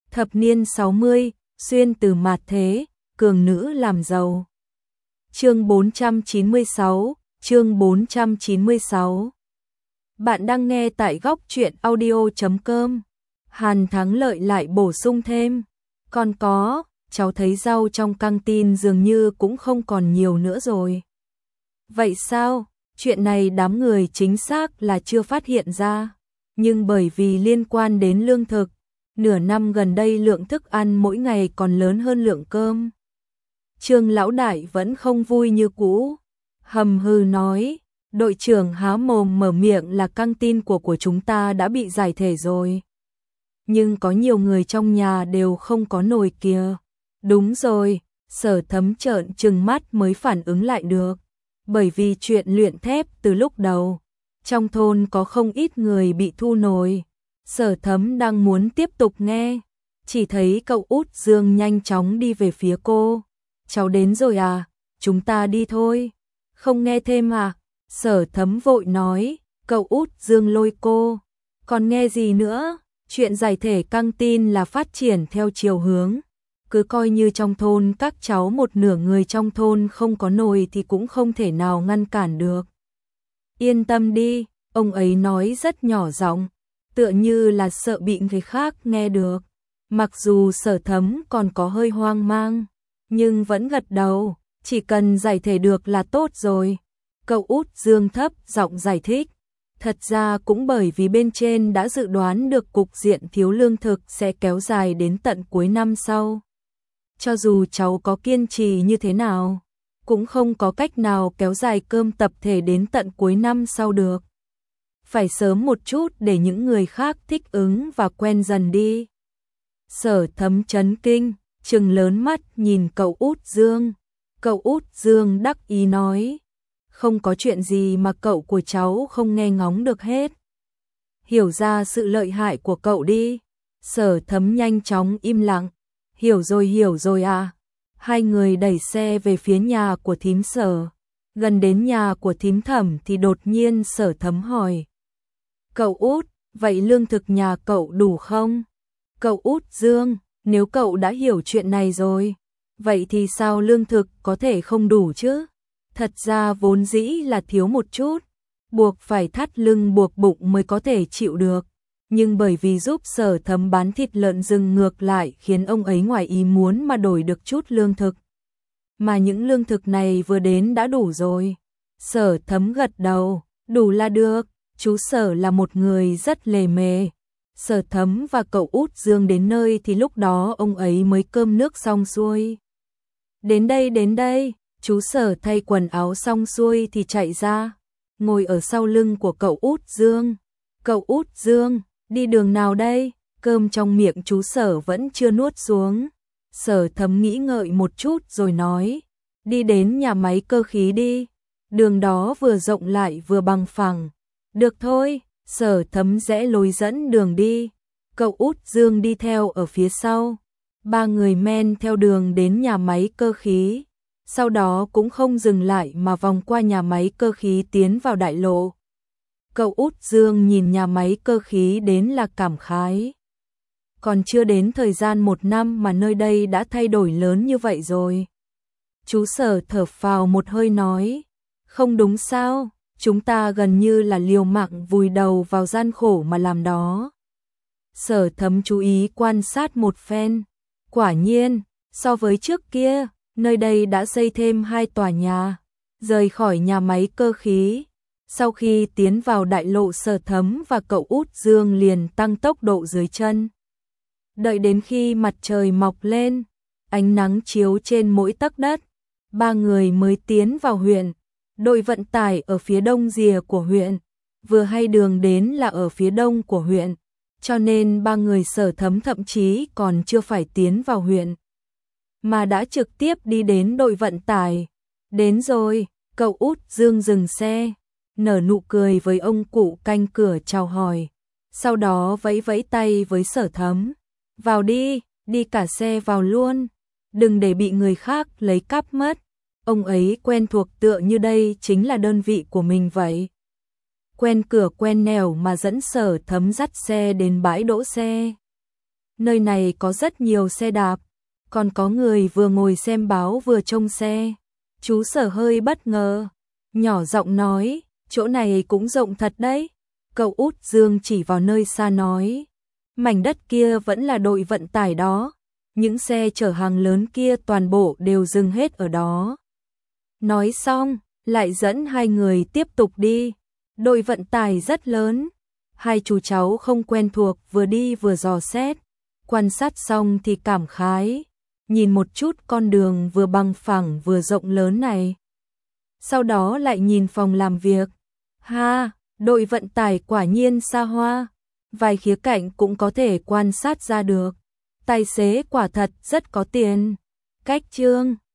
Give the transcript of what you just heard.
Thập niên 60, xuyên từ mạt thế, cường nữ làm giàu. Chương 496, chương 496. Bạn đang nghe tại góc truyện audio.com. Hàn Thắng Lợi lại bổ sung thêm. Còn có, cháu thấy rau trong căng tin dường như cũng không còn nhiều nữa rồi. Vậy sao? Chuyện này đám người chính xác là chưa phát hiện ra. Nhưng bởi vì liên quan đến lương thực, nửa năm gần đây lượng thức ăn mỗi ngày còn lớn hơn lượng cơm. Trương lão đại vẫn không vui như cũ, hầm hừ nói, đội trưởng há mồm mở miệng là căng tin của chúng ta đã bị giải thể rồi. Nhưng có nhiều người trong nhà đều không có nồi kìa. Đúng rồi, Sở Thấm trợn trừng mắt mới phản ứng lại được. Bởi vì chuyện luyện thép từ lúc đầu, trong thôn có không ít người bị thu nồi. Sở Thấm đang muốn tiếp tục nghe, chỉ thấy cậu Út Dương nhanh chóng đi về phía cô. Cháu đến rồi à, chúng ta đi thôi. Không nghe thêm à? Sở Thấm vội nói, cậu Út Dương lôi cô. Còn nghe gì nữa? Chuyện giải thể căng tin là phát triển theo chiều hướng. Cứ coi như trong thôn các cháu một nửa người trong thôn không có nồi thì cũng không thể nào ngăn cản được. Yên tâm đi, ông ấy nói rất nhỏ giọng, tựa như là sợ bị người khác nghe được. Mặc dù Sở Thấm còn có hơi hoang mang, nhưng vẫn gật đầu, chỉ cần giải thể được là tốt rồi. Cậu Út Dương thấp giọng giải thích. Thật ra cũng bởi vì bên trên đã dự đoán được cục diện thiếu lương thực sẽ kéo dài đến tận cuối năm sau. Cho dù cháu có kiên trì như thế nào, cũng không có cách nào kéo dài cơm tập thể đến tận cuối năm sau được. Phải sớm một chút để những người khác thích ứng và quen dần đi. Sở Thấm chấn kinh, trừng lớn mắt nhìn cậu Út Dương. Cậu Út Dương đắc ý nói, không có chuyện gì mà cậu của cháu không nghe ngóng được hết. Hiểu ra sự lợi hại của cậu đi. Sở Thấm nhanh chóng im lặng. Hiểu rồi à. Hai người đẩy xe về phía nhà của thím Sở. Gần đến nhà của thím Thẩm thì đột nhiên Sở Thấm hỏi, cậu Út, vậy lương thực nhà cậu đủ không? Cậu Út Dương, nếu cậu đã hiểu chuyện này rồi, vậy thì sao lương thực có thể không đủ chứ? Thật ra vốn dĩ là thiếu một chút, buộc phải thắt lưng buộc bụng mới có thể chịu được. Nhưng bởi vì giúp Sở Thấm bán thịt lợn rừng ngược lại khiến ông ấy ngoài ý muốn mà đổi được chút lương thực. Mà những lương thực này vừa đến đã đủ rồi. Sở Thấm gật đầu, đủ là được, chú Sở là một người rất lề mề. Sở Thấm và cậu Út Dương đến nơi thì lúc đó ông ấy mới cơm nước xong xuôi. Đến đây, chú Sở thay quần áo xong xuôi thì chạy ra, ngồi ở sau lưng của cậu Út Dương. Cậu Út Dương, đi đường nào đây? Cơm trong miệng chú Sở vẫn chưa nuốt xuống. Sở Thấm nghĩ ngợi một chút rồi nói, đi đến nhà máy cơ khí đi. Đường đó vừa rộng lại vừa bằng phẳng. Được thôi, Sở Thấm rẽ lối dẫn đường đi. Cậu Út Dương đi theo ở phía sau. Ba người men theo đường đến nhà máy cơ khí. Sau đó cũng không dừng lại mà vòng qua nhà máy cơ khí tiến vào đại lộ. Cậu Út Dương nhìn nhà máy cơ khí đến là cảm khái. Còn chưa đến thời gian một năm mà nơi đây đã thay đổi lớn như vậy rồi. Chú Sở thở phào một hơi nói, không đúng sao, chúng ta gần như là liều mạng vùi đầu vào gian khổ mà làm đó. Sở Thấm chú ý quan sát một phen. Quả nhiên, so với trước kia, nơi đây đã xây thêm 2 tòa nhà, rời khỏi nhà máy cơ khí. Sau khi tiến vào đại lộ, Sở Thấm và cậu Út Dương liền tăng tốc độ dưới chân. Đợi đến khi mặt trời mọc lên, ánh nắng chiếu trên mỗi tấc đất, ba người mới tiến vào huyện. Đội vận tải ở phía đông rìa của huyện, vừa hay đường đến là ở phía đông của huyện, cho nên ba người Sở Thấm thậm chí còn chưa phải tiến vào huyện, mà đã trực tiếp đi đến đội vận tải. Đến rồi, cậu Út Dương dừng xe, nở nụ cười với ông cụ canh cửa chào hỏi, sau đó vẫy vẫy tay với Sở Thấm. Vào đi, đi cả xe vào luôn, đừng để bị người khác lấy cắp mất. Ông ấy quen thuộc tựa như đây chính là đơn vị của mình vậy. Quen cửa quen nẻo mà dẫn Sở Thấm dắt xe đến bãi đỗ xe. Nơi này có rất nhiều xe đạp, còn có người vừa ngồi xem báo vừa trông xe. Chú Sở hơi bất ngờ, nhỏ giọng nói, chỗ này cũng rộng thật đấy. Cậu Út Dương chỉ vào nơi xa nói, mảnh đất kia vẫn là đội vận tải đó, những xe chở hàng lớn kia toàn bộ đều dừng hết ở đó. Nói xong, lại dẫn hai người tiếp tục đi. Đội vận tải rất lớn, hai chú cháu không quen thuộc vừa đi vừa dò xét, quan sát xong thì cảm khái, nhìn một chút con đường vừa bằng phẳng vừa rộng lớn này. Sau đó lại nhìn phòng làm việc. Ha, đội vận tải quả nhiên xa hoa, vài khía cạnh cũng có thể quan sát ra được. Tài xế quả thật rất có tiền. Cách chương